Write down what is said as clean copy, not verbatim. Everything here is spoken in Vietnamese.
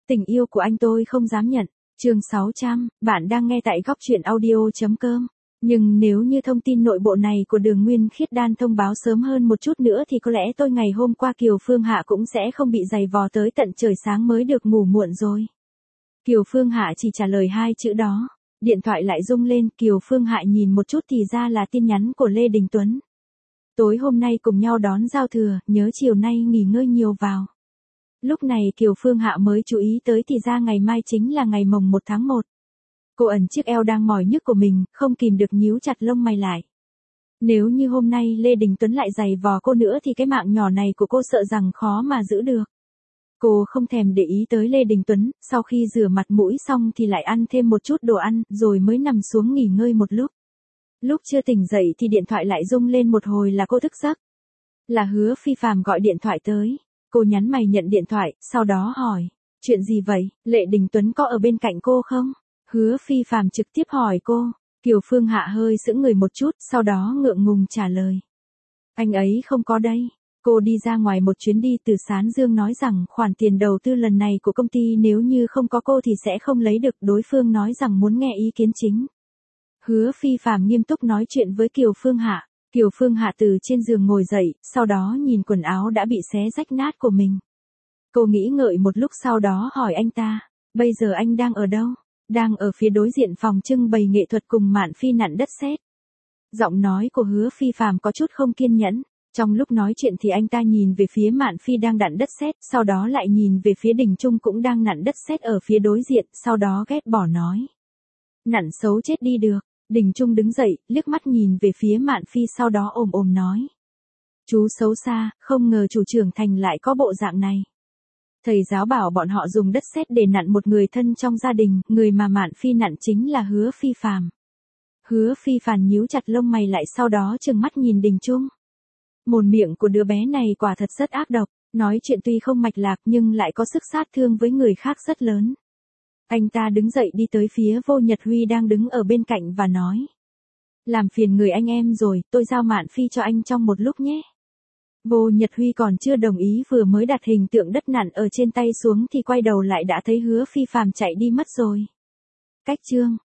Tình yêu của anh tôi không dám nhận. Chương 600, bạn đang nghe tại góc truyện audio.com. Nhưng nếu như thông tin nội bộ này của Đường Nguyên Khiết Đan thông báo sớm hơn một chút nữa thì có lẽ tôi ngày hôm qua Kiều Phương Hạ cũng sẽ không bị giày vò tới tận trời sáng mới được ngủ muộn rồi. Kiều Phương Hạ chỉ trả lời 2 chữ đó. Điện thoại lại rung lên, Kiều Phương Hạ nhìn một chút thì ra là tin nhắn của Lê Đình Tuấn. Tối hôm nay cùng nhau đón giao thừa, nhớ chiều nay nghỉ ngơi nhiều vào. Lúc này Kiều Phương Hạ mới chú ý tới thì ra ngày mai chính là ngày mồng 1 tháng 1. Cô ẩn chiếc eo đang mỏi nhức của mình, không kìm được nhíu chặt lông mày lại. Nếu như hôm nay Lê Đình Tuấn lại giày vò cô nữa thì cái mạng nhỏ này của cô sợ rằng khó mà giữ được. Cô không thèm để ý tới Lê Đình Tuấn, sau khi rửa mặt mũi xong thì lại ăn thêm một chút đồ ăn, rồi mới nằm xuống nghỉ ngơi một lúc. Lúc chưa tỉnh dậy thì điện thoại lại rung lên một hồi là cô thức giấc. Là Hứa Phi Phàm gọi điện thoại tới. Cô nhắn mày nhận điện thoại, sau đó hỏi. Chuyện gì vậy, Lê Đình Tuấn có ở bên cạnh cô không? Hứa Phi Phàm trực tiếp hỏi cô. Kiều Phương Hạ hơi sững người một chút, sau đó ngượng ngùng trả lời. Anh ấy không có đây. Cô đi ra ngoài một chuyến đi từ Sán Dương nói rằng khoản tiền đầu tư lần này của công ty nếu như không có cô thì sẽ không lấy được, đối phương nói rằng muốn nghe ý kiến chính. Hứa Phi Phàm nghiêm túc nói chuyện với Kiều Phương Hạ. Kiều Phương Hạ từ trên giường ngồi dậy, sau đó nhìn quần áo đã bị xé rách nát của mình. Cô nghĩ ngợi một lúc sau đó hỏi anh ta, bây giờ anh đang ở đâu? Đang ở phía đối diện phòng trưng bày nghệ thuật cùng Mạn Phi nặn đất sét. Giọng nói của Hứa Phi Phàm có chút không kiên nhẫn. Trong lúc nói chuyện thì anh ta nhìn về phía Mạn Phi đang nặn đất sét, sau đó lại nhìn về phía Đình Trung cũng đang nặn đất sét ở phía đối diện, sau đó ghét bỏ nói. Nặn xấu chết đi được. Đình Trung đứng dậy, liếc mắt nhìn về phía Mạn Phi sau đó ồm ồm nói. Chú xấu xa, không ngờ chủ trưởng thành lại có bộ dạng này. Thầy giáo bảo bọn họ dùng đất sét để nặn một người thân trong gia đình, người mà Mạn Phi nặn chính là Hứa Phi Phàm. Hứa Phi Phàm nhíu chặt lông mày lại sau đó trừng mắt nhìn Đình Trung. Mồm miệng của đứa bé này quả thật rất ác độc, nói chuyện tuy không mạch lạc nhưng lại có sức sát thương với người khác rất lớn. Anh ta đứng dậy đi tới phía Vô Nhật Huy đang đứng ở bên cạnh và nói. Làm phiền người anh em rồi, tôi giao Mạn Phi cho anh trong một lúc nhé. Vô Nhật Huy còn chưa đồng ý vừa mới đặt hình tượng đất nặn ở trên tay xuống thì quay đầu lại đã thấy Hứa Phi Phàm chạy đi mất rồi. Cách chương